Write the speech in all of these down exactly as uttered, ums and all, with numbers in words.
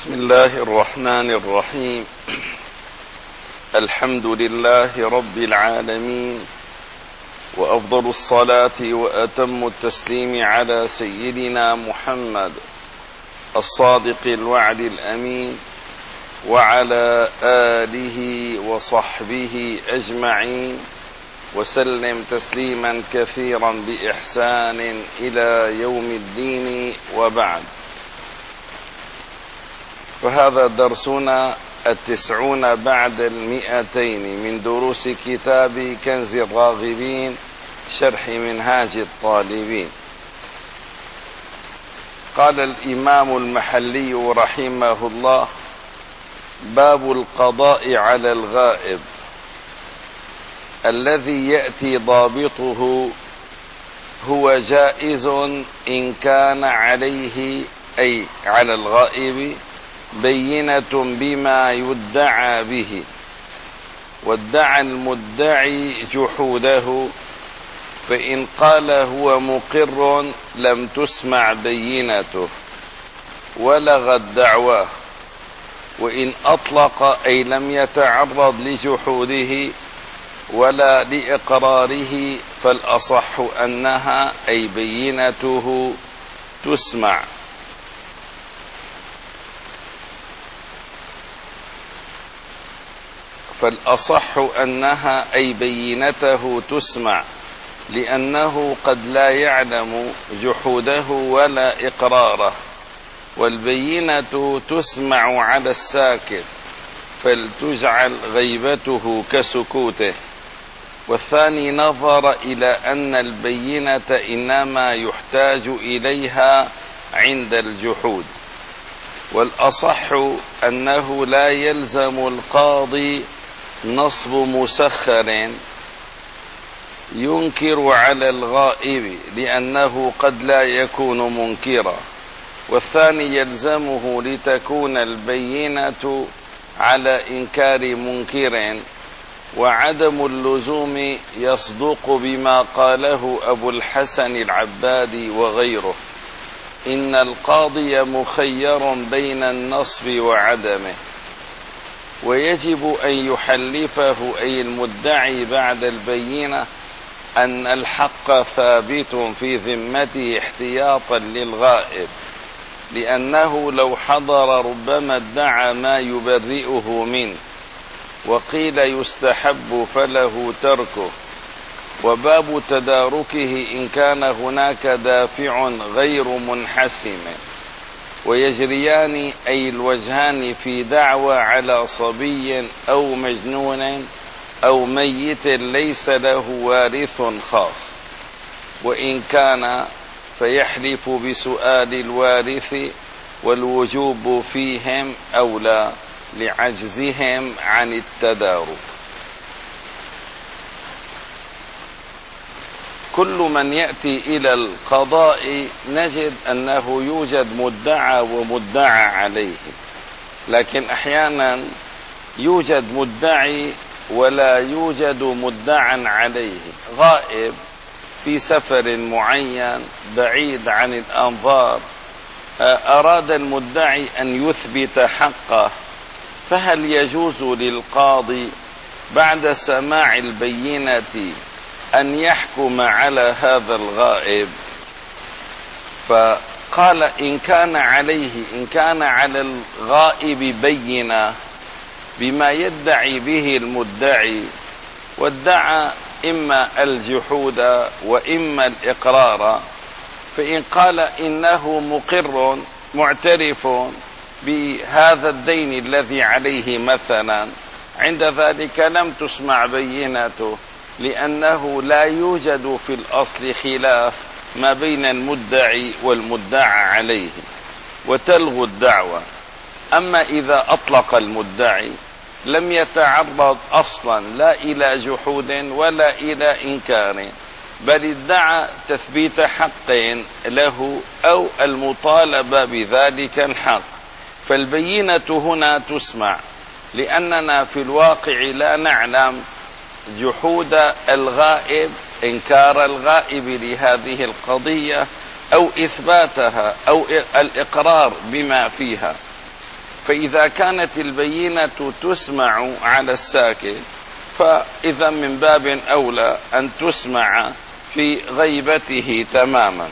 بسم الله الرحمن الرحيم. الحمد لله رب العالمين، وأفضل الصلاة وأتم التسليم على سيدنا محمد الصادق الوعد الأمين، وعلى آله وصحبه أجمعين، وسلم تسليما كثيرا بإحسان إلى يوم الدين، وبعد. فهذا درسنا التسعون بعد المئتين من دروس كتاب كنز الراغبين شرح منهاج الطالبين. قال الإمام المحلي رحمه الله: باب القضاء على الغائب، الذي يأتي ضابطه هو جائز إن كان عليه أي على الغائب بينة بما يدعى به، وادعى المدعي جحوده، فإن قال هو مقر لم تسمع بينته ولغت دعواه، وإن أطلق أي لم يتعرض لجحوده ولا لإقراره فالأصح أنها أي بينته تسمع. فالأصح أنها أي بينته تسمع، لأنه قد لا يعلم جحوده ولا إقراره، والبينة تسمع على الساكت فلتجعل غيبته كسكوته. والثاني نظر إلى أن البينة إنما يحتاج إليها عند الجحود، والأصح أنه لا يلزم القاضي نصب مسخر ينكر على الغائب، لأنه قد لا يكون منكرا. والثاني يلزمه لتكون البينة على إنكار منكر، وعدم اللزوم يصدق بما قاله أبو الحسن العبادي وغيره: إن القاضي مخير بين النصب وعدمه، ويجب أن يحلفه أي المدعي بعد البينة أن الحق ثابت في ذمته احتياطا للغائب، لأنه لو حضر ربما ادعى ما يبرئه منه، وقيل يستحب فله تركه. وباب تداركه إن كان هناك دافع غير منحسم، ويجريان أي الوجهان في دعوى على صبي أو مجنون أو ميت ليس له وارث خاص، وإن كان فيحلف بسؤال الوارث، والوجوب فيهم أولى لعجزهم عن التدارك. كل من يأتي إلى القضاء نجد أنه يوجد مدعى ومدعى عليه، لكن أحيانا يوجد مدعي ولا يوجد مدعى عليه. غائب في سفر معين بعيد عن الأنظار، أراد المدعي أن يثبت حقه، فهل يجوز للقاضي بعد سماع البينة أن يحكم على هذا الغائب؟ فقال إن كان عليه إن كان على الغائب بينة بما يدعي به المدعي، وادعى إما الجحود وإما الإقرار، فإن قال إنه مقر معترف بهذا الدين الذي عليه مثلا، عند ذلك لم تسمع بينته، لأنه لا يوجد في الأصل خلاف ما بين المدعي والمدعى عليه، وتلغو الدعوة. أما إذا أطلق المدعي لم يتعرض أصلا لا إلى جحود ولا إلى إنكار، بل ادعى تثبيت حق له أو المطالبة بذلك الحق، فالبينة هنا تسمع، لأننا في الواقع لا نعلم جحود الغائب، إنكار الغائب لهذه القضية، أو إثباتها أو الإقرار بما فيها. فإذا كانت البينة تسمع على الساكت فإذا من باب أولى أن تسمع في غيبته تماما.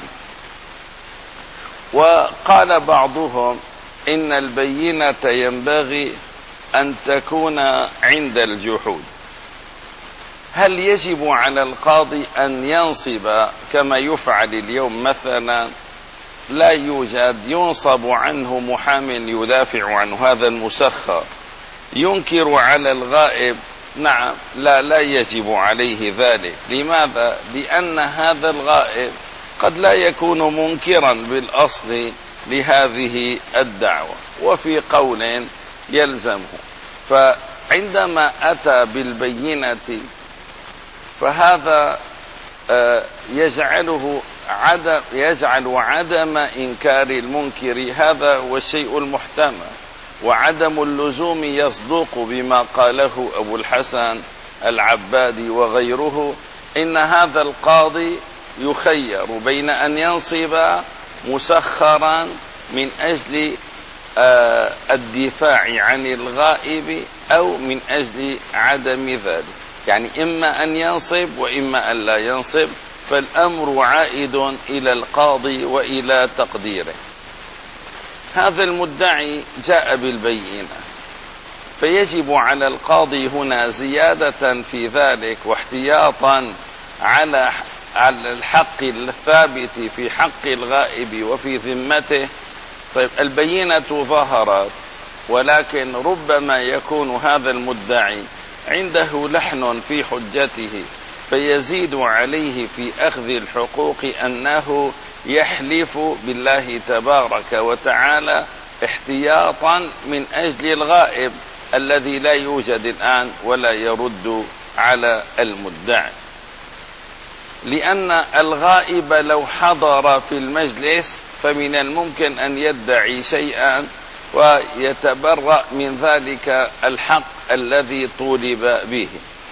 وقال بعضهم إن البينة ينبغي أن تكون عند الجحود. هل يجب على القاضي أن ينصب كما يفعل اليوم مثلا؟ لا يوجد، ينصب عنه محام يدافع عنه، هذا المسخر. ينكر على الغائب، نعم، لا لا يجب عليه ذلك. لماذا؟ لأن هذا الغائب قد لا يكون منكرا بالأصل لهذه الدعوة، وفي قول يلزمه. فعندما أتى بالبينة فهذا يجعله عدم يجعل عدم إنكار المنكر هذا هو الشيء المحتمل، وعدم اللزوم يصدق بما قاله أبو الحسن العبادي وغيره، إن هذا القاضي يخير بين أن ينصب مسخرا من أجل الدفاع عن الغائب أو من أجل عدم ذلك، يعني إما أن ينصب وإما أن لا ينصب، فالأمر عائد إلى القاضي وإلى تقديره. هذا المدعي جاء بالبينة، فيجب على القاضي هنا زيادة في ذلك واحتياطا على على الحق الثابت في حق الغائب وفي ذمته. طيب البينة ظهرت، ولكن ربما يكون هذا المدعي عنده لحن في حجته، فيزيد عليه في أخذ الحقوق أنه يحلف بالله تبارك وتعالى احتياطا من أجل الغائب الذي لا يوجد الآن ولا يرد على المدعي. لأن الغائب لو حضر في المجلس فمن الممكن أن يدعي شيئا ويتبرأ من ذلك الحق الذي طولب به.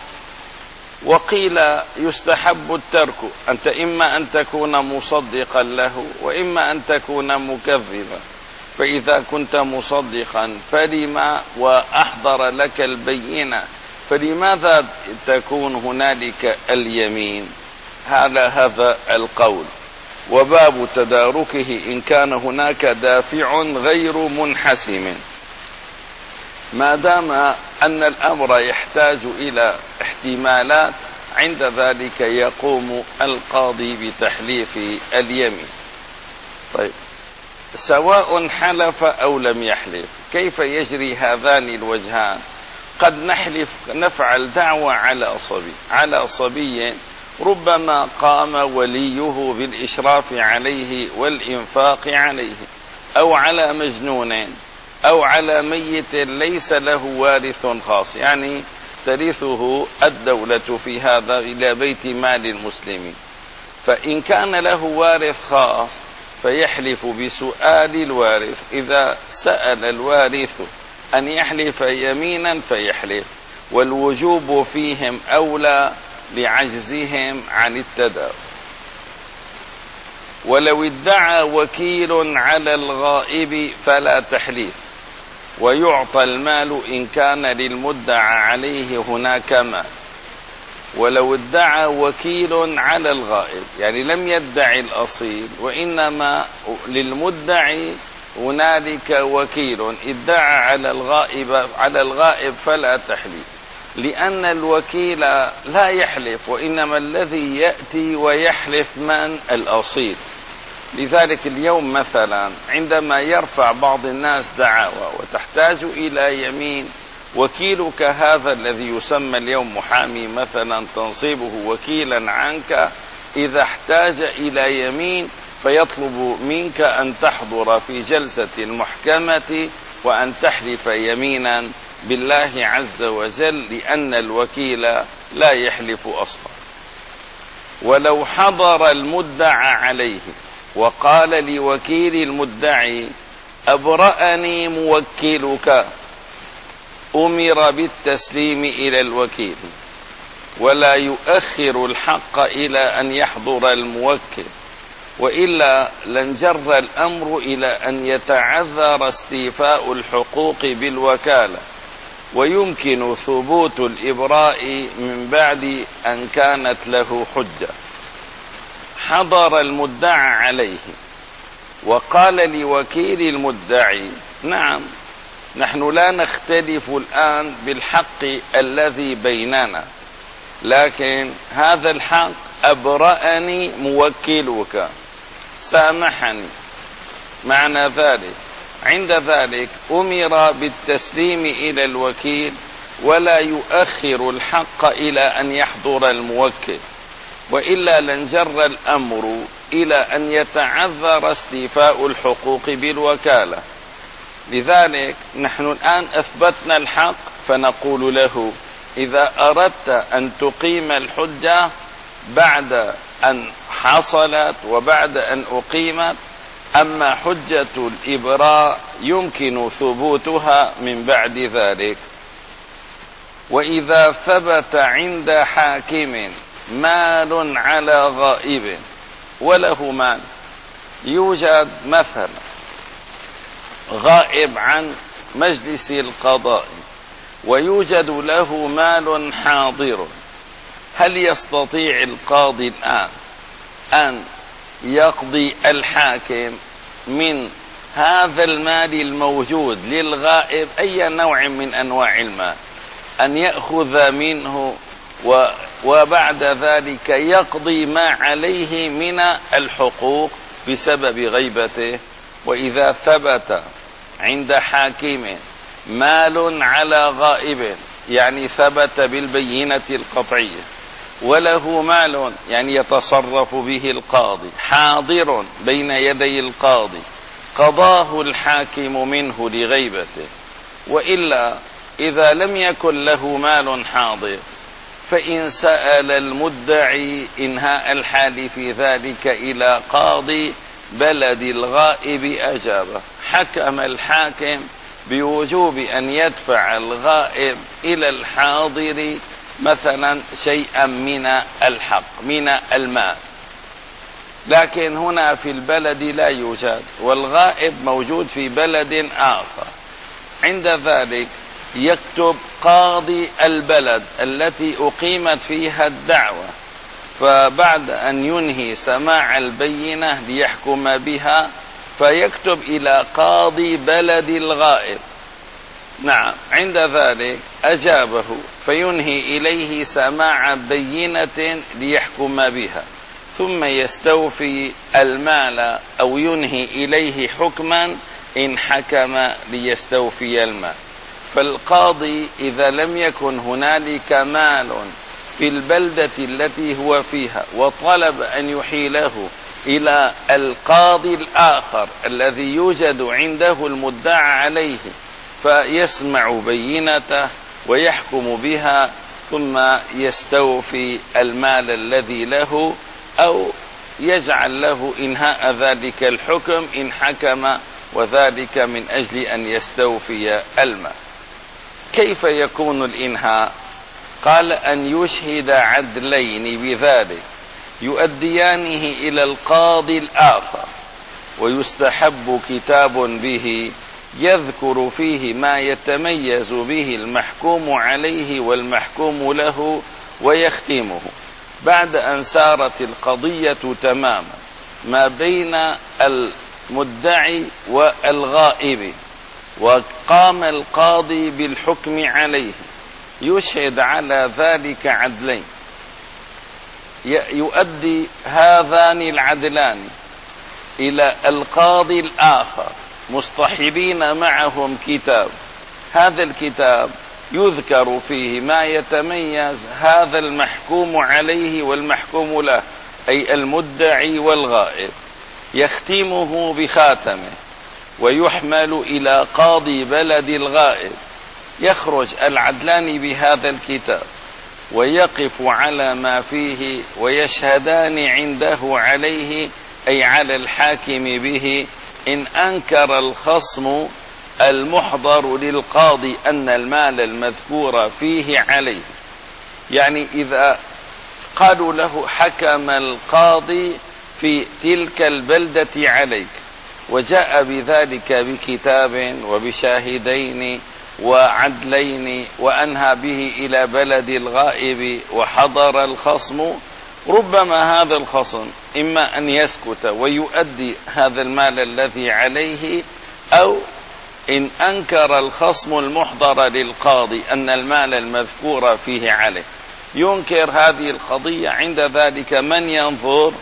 وقيل يستحب الترك، أنت إما أن تكون مصدقا له وإما أن تكون مكذبا. فإذا كنت مصدقا فلما وأحضر لك البينة فلماذا تكون هنالك اليمين؟ على هذا القول. وباب تداركه إن كان هناك دافع غير منحسم، ما دام أن الأمر يحتاج إلى احتمالات، عند ذلك يقوم القاضي بتحليف اليمين. طيب سواء حلف أو لم يحلف، كيف يجري هذان الوجهان؟ قد نحلف نفعل دعوى على صبي على صبي ربما قام وليه بالإشراف عليه والإنفاق عليه، أو على مجنون، أو على ميت ليس له وارث خاص، يعني ترثه الدولة في هذا إلى بيت مال المسلمين. فإن كان له وارث خاص فيحلف بسؤال الوارث، إذا سأل الوارث أن يحلف يمينا فيحلف، والوجوب فيهم أولى لعجزهم عن التداول. ولو ادعى وكيل على الغائب فلا تحليف، ويعطى المال إن كان للمدعى عليه هناك مال. ولو ادعى وكيل على الغائب، يعني لم يدعي الأصيل وإنما للمدعي هنالك وكيل ادعى على الغائب على الغائب فلا تحليف، لأن الوكيل لا يحلف، وإنما الذي يأتي ويحلف من؟ الأصيل. لذلك اليوم مثلا عندما يرفع بعض الناس دعاوى وتحتاج إلى يمين، وكيلك هذا الذي يسمى اليوم محامي مثلا تنصيبه وكيلا عنك، إذا احتاج إلى يمين فيطلب منك أن تحضر في جلسة المحكمة وأن تحلف يمينا بالله عز وجل، لأن الوكيل لا يحلف أصلا. ولو حضر المدعى عليه وقال لوكيل المدعي أبرأني موكلك، أمر بالتسليم إلى الوكيل، ولا يؤخر الحق إلى أن يحضر الموكل. وإلا لانجر الأمر إلى أن يتعذر استيفاء الحقوق بالوكالة، ويمكن ثبوت الإبراء من بعد أن كانت له حجة. حضر المدعى عليه وقال لوكيل المدعي: نعم، نحن لا نختلف الآن بالحق الذي بيننا، لكن هذا الحق أبرأني موكلك، سامحني. معنى ذلك عند ذلك أمر بالتسليم إلى الوكيل، ولا يؤخر الحق إلى أن يحضر الموكل، وإلا لانجر الأمر إلى أن يتعذر استيفاء الحقوق بالوكالة. لذلك نحن الآن أثبتنا الحق، فنقول له: إذا أردت أن تقيم الحجة بعد أن حصلت وبعد أن أقيمت، أما حجة الإبراء يمكن ثبوتها من بعد ذلك. وإذا ثبت عند حاكم مال على غائب وله مال، يوجد مثلا غائب عن مجلس القضاء ويوجد له مال حاضر، هل يستطيع القاضي الآن أن يقضي الحاكم من هذا المال الموجود للغائب أي نوع من أنواع المال، أن يأخذ منه وبعد ذلك يقضي ما عليه من الحقوق بسبب غيبته؟ وإذا ثبت عند حاكم مال على غائب، يعني ثبت بالبينة القطعية، وله مال يعني يتصرف به القاضي، حاضر بين يدي القاضي، قضاه الحاكم منه لغيبته. وإلا إذا لم يكن له مال حاضر، فإن سأل المدعي إنهاء الحال في ذلك إلى قاضي بلد الغائب أجابه. حكم الحاكم بوجوب أن يدفع الغائب إلى الحاضر مثلا شيئا من الحق من المال، لكن هنا في البلد لا يوجد، والغائب موجود في بلد آخر. عند ذلك يكتب قاضي البلد التي أقيمت فيها الدعوة، فبعد أن ينهي سماع البينة ليحكم بها فيكتب إلى قاضي بلد الغائب. نعم، عند ذلك أجابه فينهي إليه سماع بينة ليحكم بها، ثم يستوفي المال أو ينهي إليه حكما إن حكم ليستوفي المال. فالقاضي إذا لم يكن هنالك مال في البلدة التي هو فيها وطلب أن يحيله إلى القاضي الآخر الذي يوجد عنده المدعى عليه، فيسمع بينته ويحكم بها، ثم يستوفي المال الذي له، أو يجعل له إنهاء ذلك الحكم إن حكم، وذلك من أجل أن يستوفي المال. كيف يكون الإنهاء؟ قال: أن يشهد عدلين بذلك يؤديانه إلى القاضي الآخر، ويستحب كتاب به يذكر فيه ما يتميز به المحكوم عليه والمحكوم له، ويختمه بعد أن سارت القضية تماما ما بين المدعي والغائب، وقام القاضي بالحكم عليه، يشهد على ذلك عدلين، يؤدي هذان العدلان إلى القاضي الآخر مصطحبين معهم كتاب، هذا الكتاب يذكر فيه ما يتميز هذا المحكوم عليه والمحكوم له، أي المدعي والغائب، يختمه بخاتمه ويحمل إلى قاضي بلد الغائب، يخرج العدلان بهذا الكتاب ويقف على ما فيه ويشهدان عنده عليه، أي على الحاكم به، إن أنكر الخصم المحضر للقاضي أن المال المذكور فيه عليه. يعني إذا قالوا له حكم القاضي في تلك البلدة عليك، وجاء بذلك بكتاب وبشاهدين وعدلين وأنهى به إلى بلد الغائب وحضر الخصم، ربما هذا الخصم إما أن يسكت ويؤدي هذا المال الذي عليه، أو إن أنكر الخصم المحضر للقاضي أن المال المذكور فيه عليه ينكر هذه القضية، عند ذلك من ينظر؟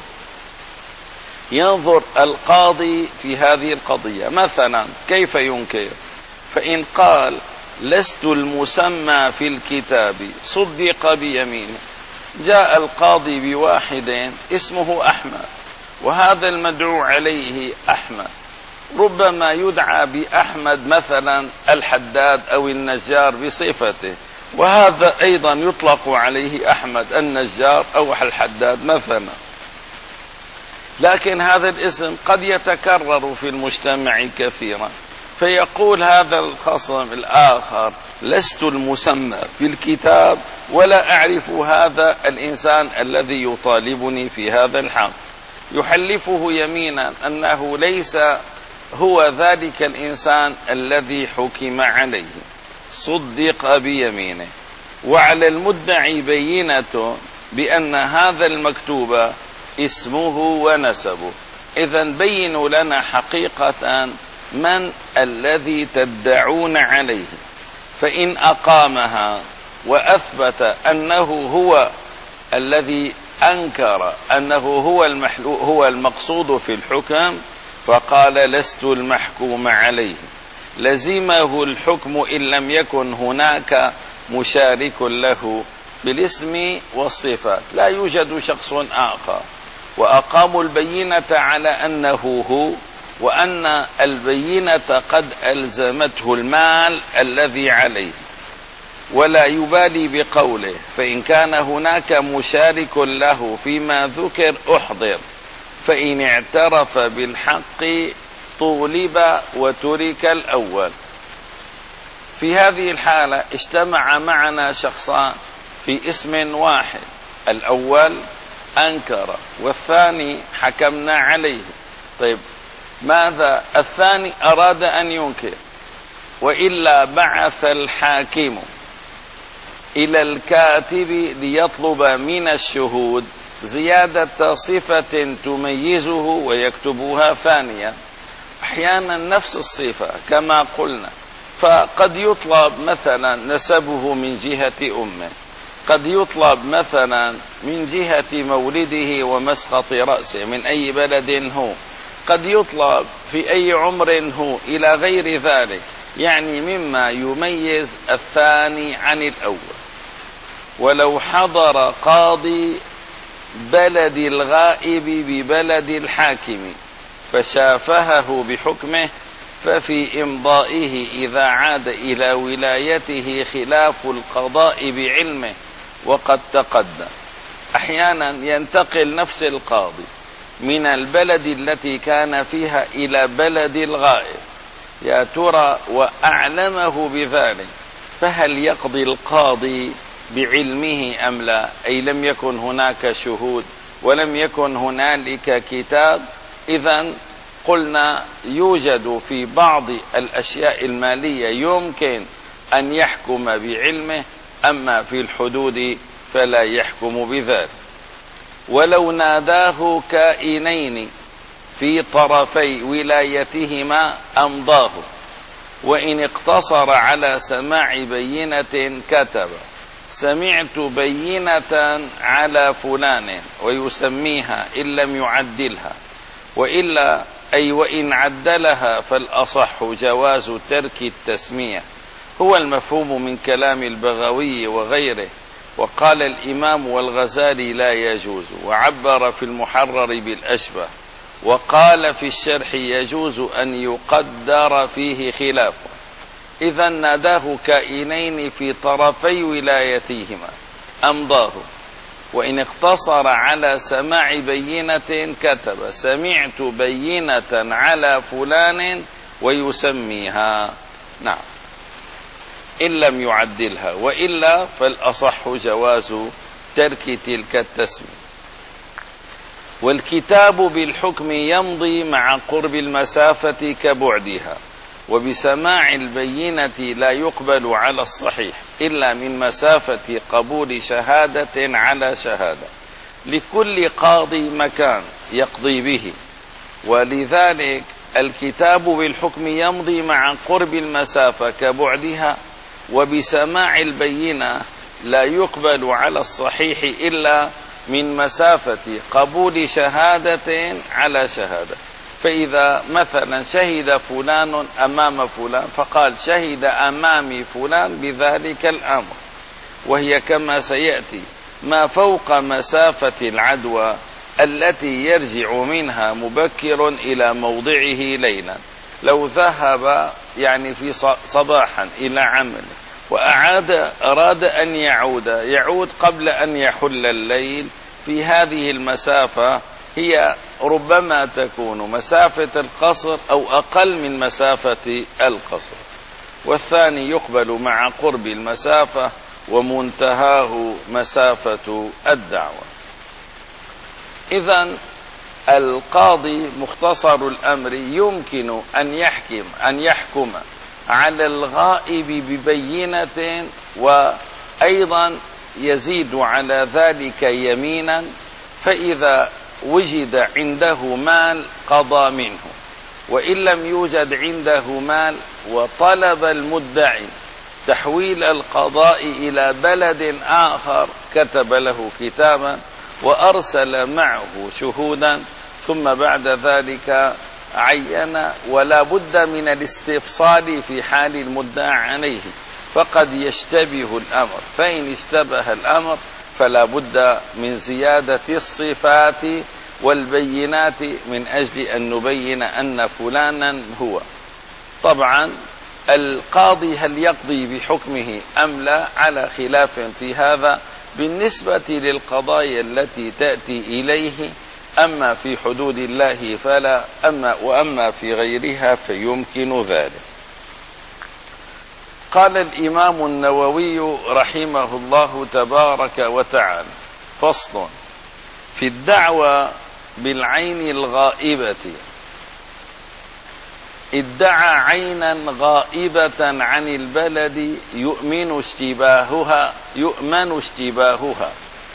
ينظر القاضي في هذه القضية. مثلا كيف ينكر؟ فإن قال لست المسمى في الكتاب صدق بيمينه، جاء القاضي بواحد اسمه أحمد وهذا المدعو عليه أحمد، ربما يدعى بأحمد مثلا الحداد أو النجار بصفته، وهذا أيضا يطلق عليه أحمد النجار أو الحداد مثلا، لكن هذا الاسم قد يتكرر في المجتمع كثيرا، فيقول هذا الخصم الآخر لست المسمى في الكتاب ولا أعرف هذا الإنسان الذي يطالبني في هذا الحق، يحلفه يمينا أنه ليس هو ذلك الإنسان الذي حكم عليه، صدق بيمينه، وعلى المدعي بينة بأن هذا المكتوب اسمه ونسبه. إذن بينوا لنا حقيقة من الذي تدعون عليه، فإن أقامها وأثبت أنه هو الذي أنكر أنه هو المحلو هو المقصود في الحكم فقال لست المحكوم عليه، لزمه الحكم إن لم يكن هناك مشارك له بالاسم والصفات، لا يوجد شخص آخر، وأقاموا البينة على أنه هو، وأن البينة قد ألزمته المال الذي عليه، ولا يبالي بقوله، فإن كان هناك مشارك له فيما ذكر أحضر، فإن اعترف بالحق طولب وترك الأول. في هذه الحالة اجتمع معنا شخصان في اسم واحد، الأول أنكر والثاني حكمنا عليه. طيب ماذا؟ الثاني أراد أن ينكر، وإلا بعث الحاكم إلى الكاتب ليطلب من الشهود زيادة صفة تميزه ويكتبها ثانية. أحيانا نفس الصفة كما قلنا، فقد يطلب مثلا نسبه من جهة أمه، قد يطلب مثلا من جهة مولده ومسقط رأسه من أي بلد هو، قد يطلب في أي عمر هو، إلى غير ذلك، يعني مما يميز الثاني عن الأول. ولو حضر قاضي بلد الغائب ببلد الحاكم فشافهه بحكمه، ففي إمضائه إذا عاد إلى ولايته خلاف القضاء بعلمه. وقد تقدم أحيانا ينتقل نفس القاضي من البلد التي كان فيها إلى بلد الغائب، يا ترى وأعلمه بذلك، فهل يقضي القاضي بعلمه أم لا؟ أي لم يكن هناك شهود ولم يكن هنالك كتاب. إذن قلنا يوجد في بعض الأشياء المالية يمكن أن يحكم بعلمه، أما في الحدود فلا يحكم بذلك. ولو ناداه كائنين في طرفي ولايتهما أمضاه، وإن اقتصر على سماع بينة كتب سمعت بينة على فلان ويسميها إن لم يعدلها، وإلا أي وإن عدلها فالأصح جواز ترك التسمية، هو المفهوم من كلام البغوي وغيره. وقال الإمام والغزالي لا يجوز، وعبر في المحرر بالأشبه، وقال في الشرح يجوز أن يقدر فيه خلافه. إذا ناداه كائنين في طرفي ولايتهما أمضاه، وإن اقتصر على سماع بينة كتب سمعت بينة على فلان ويسميها، نعم، إن لم يعدلها، وإلا فالأصح جواز ترك تلك التسمية. والكتاب بالحكم يمضي مع قرب المسافة كبعدها، وبسماع البينة لا يقبل على الصحيح إلا من مسافة قبول شهادة على شهادة، لكل قاضي مكان يقضي به. ولذلك الكتاب بالحكم يمضي مع قرب المسافة كبعدها، وبسماع البينة لا يقبل على الصحيح إلا من مسافة قبول شهادة على شهادة. فإذا مثلا شهد فلان أمام فلان فقال شهد أمامي فلان بذلك الأمر، وهي كما سيأتي ما فوق مسافة العدوى التي يرجع منها مبكر إلى موضعه ليلا. لو ذهب يعني في صباحا إلى عمله وأعاد أراد أن يعود يعود قبل أن يحل الليل، في هذه المسافة هي ربما تكون مسافة القصر أو أقل من مسافة القصر. والثاني يقبل مع قرب المسافة ومنتهاه مسافة الدعوة. إذن القاضي مختصر الأمر يمكن أن يحكم أن يحكم على الغائب ببينة، وأيضا يزيد على ذلك يمينا. فإذا وجد عنده مال قضى منه، وإن لم يوجد عنده مال وطلب المدعي تحويل القضاء إلى بلد آخر كتب له كتابا وأرسل معه شهودا، ثم بعد ذلك عين. ولا بد من الاستفصال في حال المدعى عليه، فقد يشتبه الأمر، فإن اشتبه الأمر فلا بد من زيادة الصفات والبينات من أجل أن نبين أن فلانا هو. طبعا القاضي هل يقضي بحكمه أم لا على خلاف في هذا بالنسبة للقضايا التي تأتي إليه. أما في حدود الله فلا، أما وأما في غيرها فيمكن ذلك. قال الإمام النووي رحمه الله تبارك وتعالى: فصل في الدعوى بالعين الغائبة. ادعى عينا غائبة عن البلد يؤمن اشتباهها يؤمن اشتباهها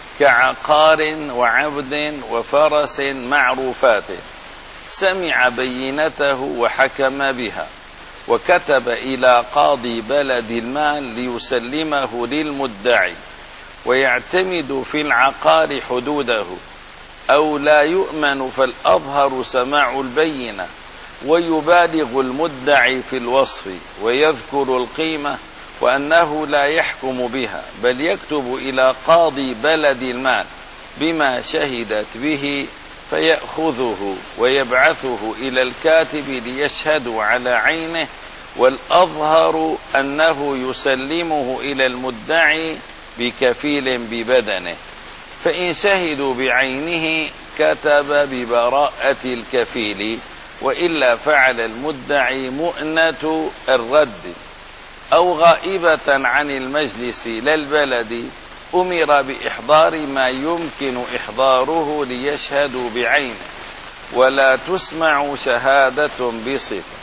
كعقار وعبد وفرس معروفات، سمع بينته وحكم بها، وكتب إلى قاضي بلد المال ليسلمه للمدعي، ويعتمد في العقار حدوده، أو لا يؤمن فالأظهر سماع البينة، ويبالغ المدعي في الوصف ويذكر القيمة، وأنه لا يحكم بها بل يكتب إلى قاضي بلد المال بما شهدت به فيأخذه ويبعثه إلى الكاتب ليشهدوا على عينه، والأظهر أنه يسلمه إلى المدعي بكفيل ببدنه، فإن شهدوا بعينه كتب ببراءة الكفيل، وإلا فعل المدعي مؤنة الرد. أو غائبة عن المجلس لا البلد أمر بإحضار ما يمكن إحضاره ليشهدوا بعينه، ولا تسمع شهادة بصفة.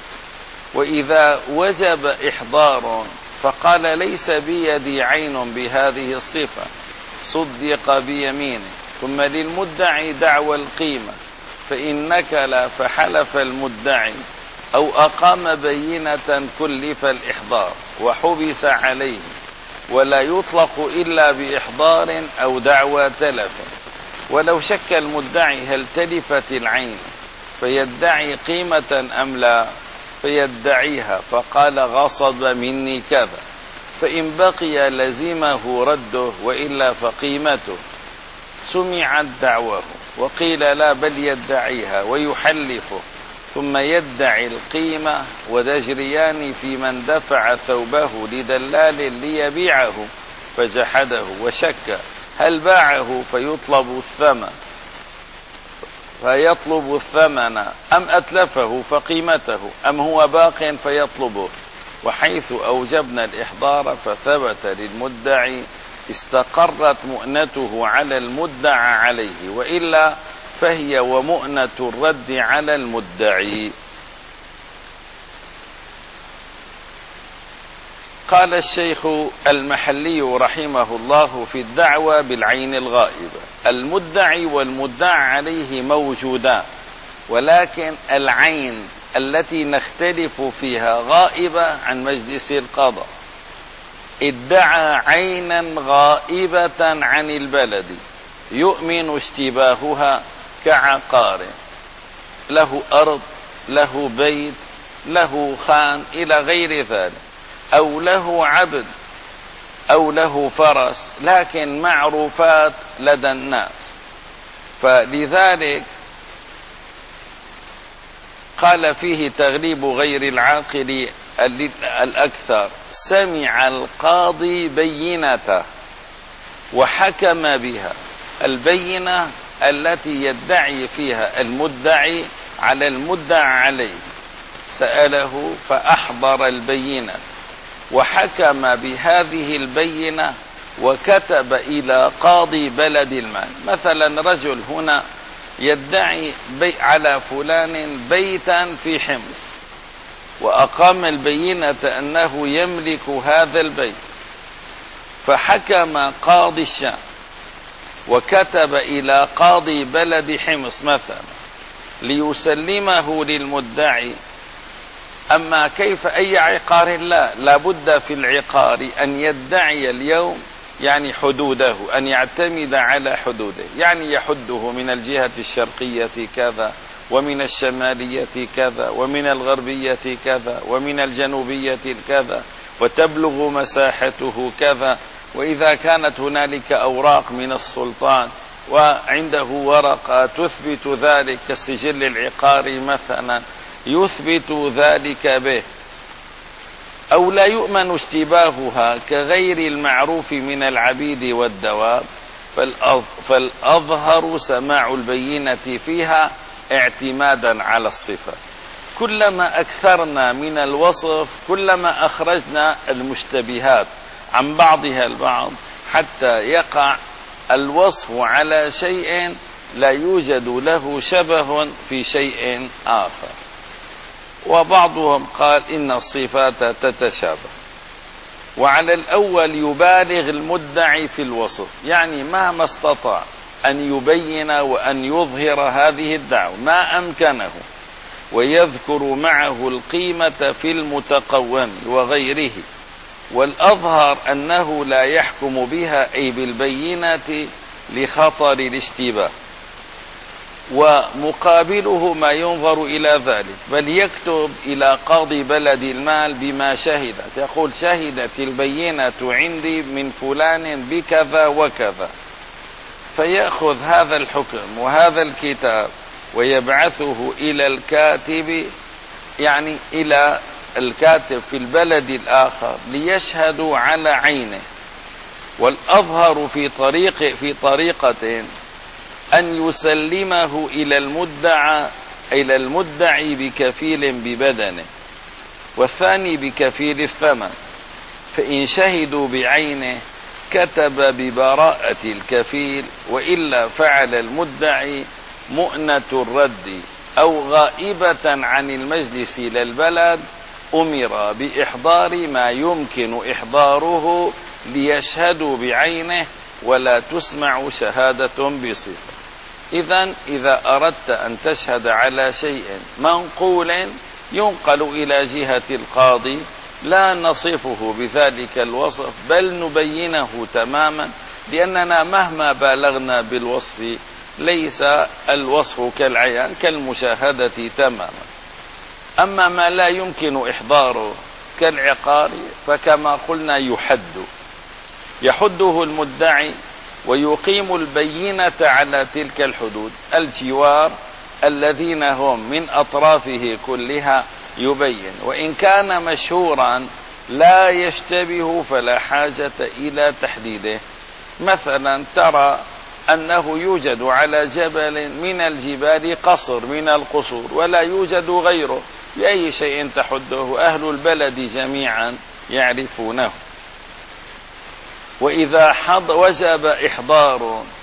وإذا وجب إحضار فقال ليس بيدي عين بهذه الصفة صدق بيمينه، ثم للمدعي دعوى القيمة، فإن نكل فحلف المدعي أو أقام بينة كلف الإحضار وحبس عليه، ولا يطلق إلا بإحضار أو دعوى تلف. ولو شك المدعي هل تلفت العين فيدعي قيمة أم لا، فيدعيها فقال غصب مني كذا، فإن بقي لزمه رده، وإلا فقيمته. سمعت دعواه وقيل لا بل يدعيها ويحلفه، ثم يدعي القيمة، وتجريان في من دفع ثوبه لدلال ليبيعه فجحده وشك هل باعه فيطلب الثمن فيطلب الثمن أم أتلفه فقيمته، أم هو باق فيطلبه. وحيث أوجبنا الإحضار فثبت للمدعي استقرت مؤنته على المدعى عليه، وإلا فهي ومؤنة الرد على المدعي. قال الشيخ المحلي رحمه الله في الدعوى بالعين الغائبة: المدعي والمدعى عليه موجودان، ولكن العين التي نختلف فيها غائبة عن مجلس القضاء. ادعى عينا غائبة عن البلد يؤمن اشتباهها كعقار، له أرض، له بيت، له خان إلى غير ذلك، أو له عبد، أو له فرس، لكن معروفات لدى الناس. فلذلك قال فيه تغليب غير العاقل الأكثر: سمع القاضي بينته وحكم بها. البينة التي يدعي فيها المدعي على المدعى عليه، سأله فأحضر البينة وحكم بهذه البينة وكتب إلى قاضي بلد المال. مثلا رجل هنا يدعي بي على فلان بيتا في حمص، وأقام البينة أنه يملك هذا البيت، فحكم قاضي الشام وكتب إلى قاضي بلد حمص مثلا ليسلمه للمدعي. أما كيف أي عقار؟ لا، لابد في العقار أن يدعي اليوم يعني حدوده، أن يعتمد على حدوده، يعني يحده من الجهة الشرقية كذا، ومن الشمالية كذا، ومن الغربية كذا، ومن الجنوبية كذا، وتبلغ مساحته كذا. وإذا كانت هنالك أوراق من السلطان وعنده ورقة تثبت ذلك كالسجل العقاري مثلا يثبت ذلك به، أو لا يؤمن اشتباهها كغير المعروف من العبيد والدواب، فالأظهر سماع البينة فيها اعتمادا على الصفة. كلما أكثرنا من الوصف كلما أخرجنا المشتبهات عن بعضها البعض، حتى يقع الوصف على شيء لا يوجد له شبه في شيء آخر. وبعضهم قال إن الصفات تتشابه. وعلى الأول يبالغ المدعي في الوصف، يعني مهما استطاع أن يبين وأن يظهر هذه الدعوة ما أمكنه، ويذكر معه القيمة في المتقوم وغيره. والأظهر أنه لا يحكم بها أي بالبينة لخطر الاشتباه، ومقابله ما ينظر إلى ذلك، بل يكتب إلى قاضي بلد المال بما شهدت، يقول شهدت البينة عندي من فلان بكذا وكذا، فيأخذ هذا الحكم وهذا الكتاب ويبعثه إلى الكاتب، يعني إلى الكاتب في البلد الآخر ليشهدوا على عينه. والأظهر في طريق في طريقة أن يسلمه إلى المدعى إلى المدعي بكفيل ببدنه، والثاني بكفيل الثمن. فإن شهدوا بعينه كتب ببراءة الكفيل، وإلا فعل المدعي مؤنة الرد أو غائبة عن المجلس إلى البلد، أمر بإحضار ما يمكن إحضاره ليشهدوا بعينه، ولا تسمع شهادة بصفة. إذن إذا أردت أن تشهد على شيء منقول ينقل إلى جهة القاضي، لا نصفه بذلك الوصف بل نبينه تماما، لأننا مهما بالغنا بالوصف ليس الوصف كالعيان كالمشاهدة تماما. أما ما لا يمكن إحضاره كالعقار فكما قلنا يحد يحده المدعي ويقيم البينة على تلك الحدود. الجوار الذين هم من أطرافه كلها يبين، وإن كان مشهورا لا يشتبه فلا حاجة إلى تحديده. مثلا ترى أنه يوجد على جبل من الجبال قصر من القصور ولا يوجد غيره، بأي شيء تحده؟ أهل البلد جميعا يعرفونه. وإذا حض وجب إحضار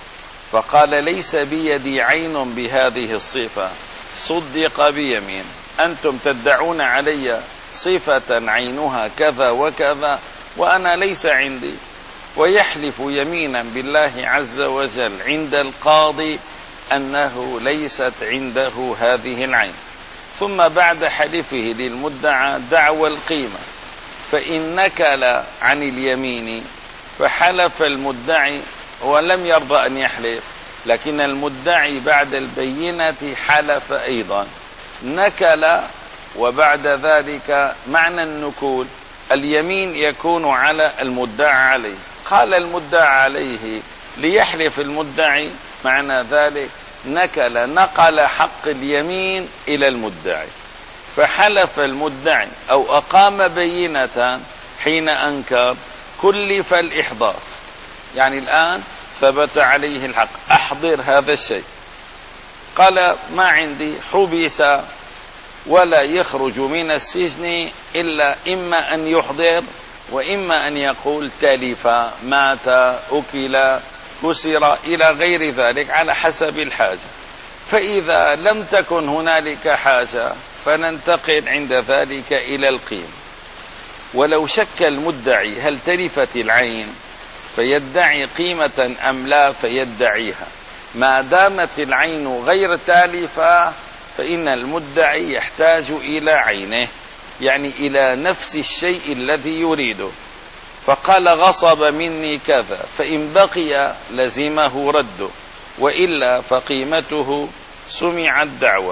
فقال ليس بيدي عين بهذه الصفة، صدق بيمين، أنتم تدعون علي صفة عينها كذا وكذا وأنا ليس عندي، ويحلف يمينا بالله عز وجل عند القاضي أنه ليست عنده هذه العين. ثم بعد حلفه للمدعى دعوى القيمة، فإن نكل عن اليمين فحلف المدعي ولم يرضى أن يحلف، لكن المدعي بعد البينة حلف أيضا، نكل. وبعد ذلك معنى النكول اليمين يكون على المدعى عليه. قال المدعى عليه ليحلف المدعي، معنى ذلك نكل، نقل حق اليمين إلى المدعي، فحلف المدعي أو أقام بينة حين أنكر كلف الإحضار، يعني الآن ثبت عليه الحق، أحضر هذا الشيء. قال ما عندي، حبس ولا يخرج من السجن إلا إما أن يحضر وإما أن يقول تلف، مات، أكل، كسر، إلى غير ذلك على حسب الحاجة. فإذا لم تكن هنالك حاجة فننتقل عند ذلك إلى القيمة. ولو شك المدعي هل تلفت العين فيدعي قيمة أم لا فيدعيها، ما دامت العين غير تالفة فإن المدعي يحتاج إلى عينه، يعني إلى نفس الشيء الذي يريده. فقال غصب مني كذا، فإن بقي لزمه رده، وإلا فقيمته سمع الدعوة.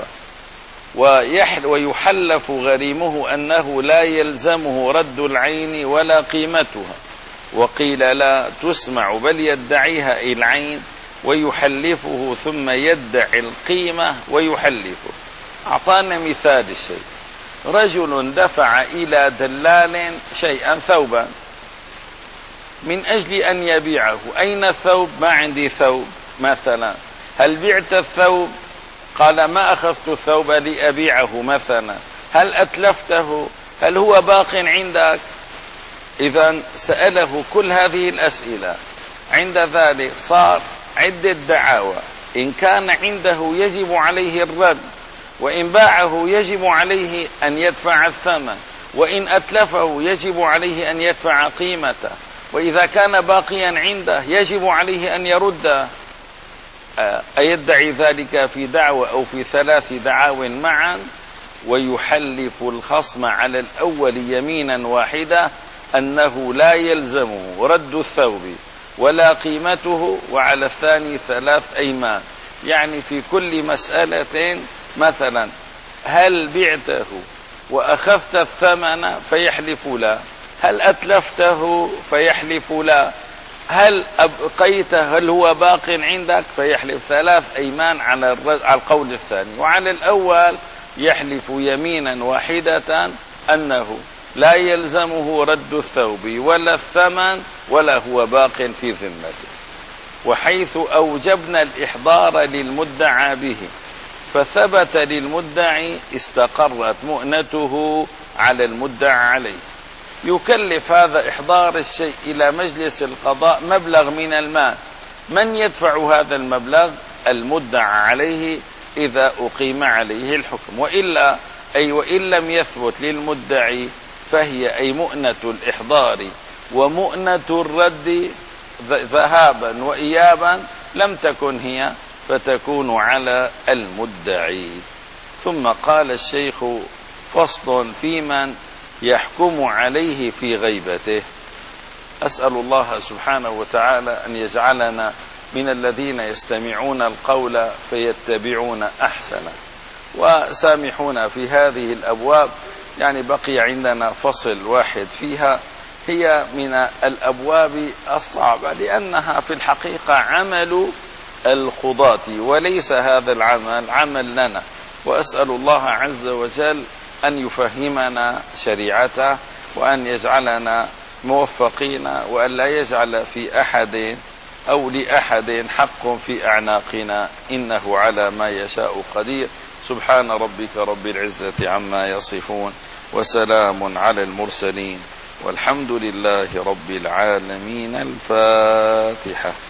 ويحلف غريمه أنه لا يلزمه رد العين ولا قيمتها، وقيل لا تسمع بل يدعيها العين ويحلفه ثم يدعي القيمة ويحلفه. أعطانا مثال الشيء، رجل دفع إلى دلال شيئا، ثوبا، من أجل أن يبيعه. أين الثوب؟ ما عندي ثوب مثلا. هل بعت الثوب؟ قال ما أخذت الثوب لأبيعه مثلا. هل أتلفته؟ هل هو باق عندك؟ إذن سأله كل هذه الأسئلة. عند ذلك صار عدة دعاوى، إن كان عنده يجب عليه الرد، وإن باعه يجب عليه أن يدفع الثمن، وإن أتلفه يجب عليه أن يدفع قيمته، وإذا كان باقيا عنده يجب عليه أن يرد. أيدعي ذلك في دعوة أو في ثلاث دعاو معا؟ ويحلف الخصم على الأول يمينا واحدة أنه لا يلزمه رد الثوب ولا قيمته، وعلى الثاني ثلاث أيمان. يعني في كل مسألة مثلا هل بعته وأخذت الثمن فيحلف لا، هل أتلفته فيحلف لا، هل أبقيته هل هو باق عندك فيحلف ثلاث أيمان على القول الثاني. وعلى الأول يحلف يمينا واحدة أنه لا يلزمه رد الثوب ولا الثمن ولا هو باق في ذمته. وحيث أوجبنا الإحضار للمدعى به فثبت للمدعي استقرت مؤنته على المدعى عليه. يكلف هذا إحضار الشيء إلى مجلس القضاء مبلغ من المال، من يدفع هذا المبلغ؟ المدعى عليه إذا أقيم عليه الحكم، وإلا أي وإن لم يثبت للمدعي فهي أي مؤنة الإحضار ومؤنة الرد ذهابا وإيابا لم تكن هي، فتكون على المدعي. ثم قال الشيخ فصل في من يحكم عليه في غيبته. أسأل الله سبحانه وتعالى أن يجعلنا من الذين يستمعون القول فيتبعون أحسنه. وسامحونا في هذه الأبواب، يعني بقي عندنا فصل واحد فيها، هي من الأبواب الصعبة لأنها في الحقيقة عمل القضاة وليس هذا العمل عمل لنا. وأسأل الله عز وجل أن يفهمنا شريعته وأن يجعلنا موفقين، وأن لا يجعل في أحد أو لأحد حق في أعناقنا، إنه على ما يشاء قدير. سبحان ربك رب العزة عما يصفون، وسلام على المرسلين، والحمد لله رب العالمين. الفاتحة.